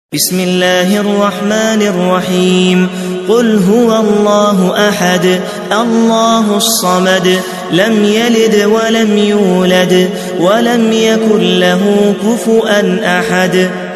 بسم الله الرحمن الرحيم قل هو الله أحد الله الصمد لم يلد ولم يولد ولم يكن له كفؤا أحد